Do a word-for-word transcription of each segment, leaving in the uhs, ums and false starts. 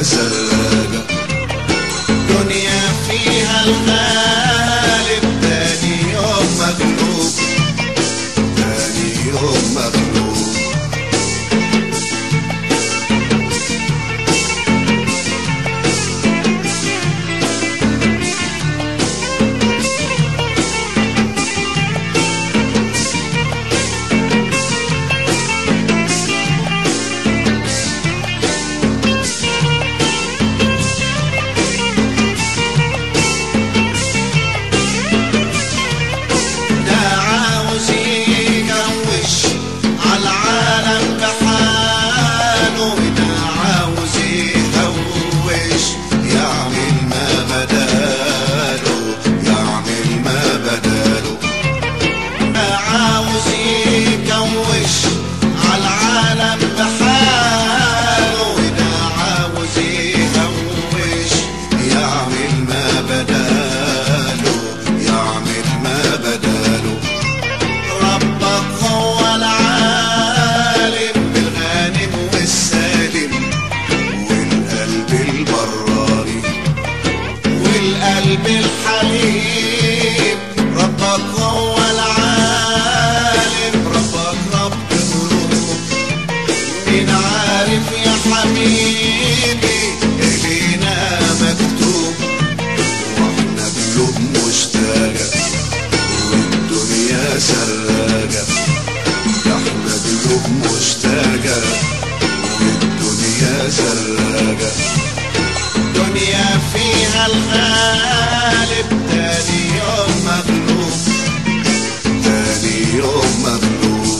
سراجة. دنيا فيها الغالب تاني يوم مغلوب، تاني يوم مغلوب. القلب الحليم ربك هو العالم، ربك رب قلوب. مين عارف يا حبيبي إلينا مكتوب، واحنا قلوب مشتاقة والدنيا سراجة. احنا قلوب مشتاقة والدنيا سراجة. دنيا فيها الغالب تاني يوم مغلوب، تاني يوم مغلوب.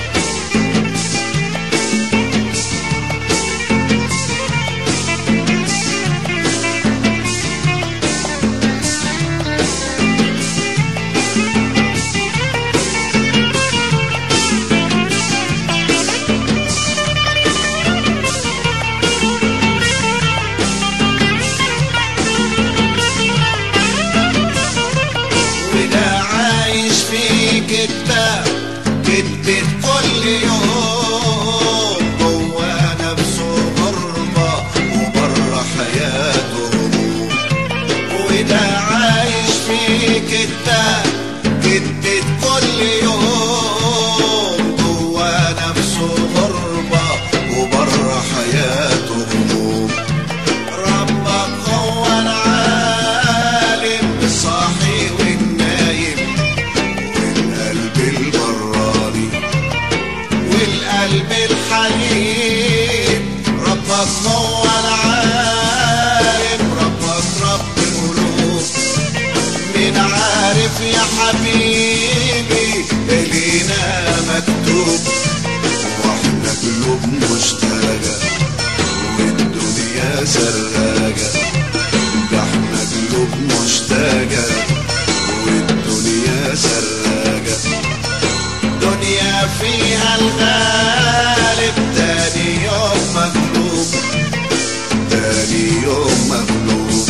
كدبت كل يوم جوا نفسه غربة وبره حياته هموم، وده عايش في كدبة. كدبت كل يوم جوا نفسه غربة وبره حياته هموم. ربك هو العالم الصاحي والنايم والقلب البراني والقلب الحليم. ربك هو العالم، ربك رب قلوب. مين عارف يا حبيبي إلينا مكتوب، واحنا قلوب مشتاقة والدنيا سراجة. احنا قلوب مشتاقة والدنيا سراجة. دنيا فيها الغالب تاني يوم مغلوب، تاني يوم مغلوب.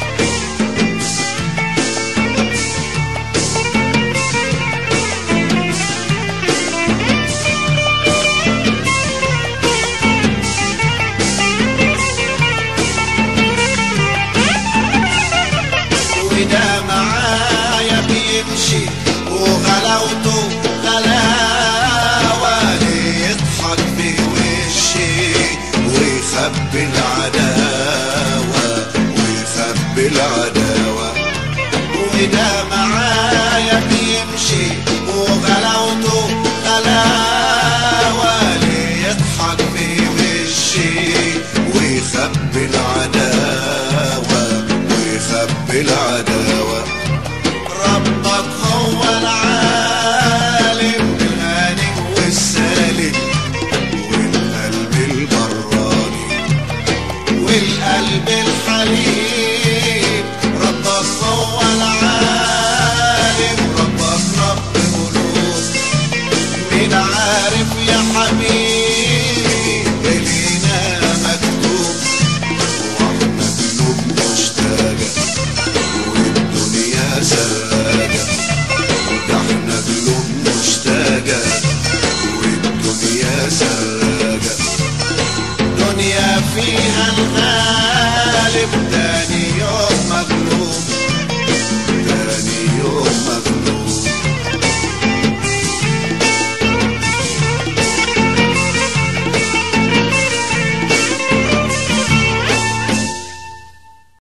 وده معايا بيمشي وغلاوته غلاوة، يضحك بوشي ويخبي العداوة، ويخبي العداوة. وده معايا بيمشي وغلاوته غلاوة، يضحك بوشي ويخبي العداوة، ويخبي العداوة. ربك هو العالم الغني والسالم والقلب البراني والقلب الحليم. ربك هو العالم، ربك رب قلوب. مين عارف يا حبيبي إلينا مكتوب، واحنا قلوب مشتاقة والدنيا سراجة. احنا قلوب مشتاقة والدنيا سراجة. دنيا فيها الغالب وحداني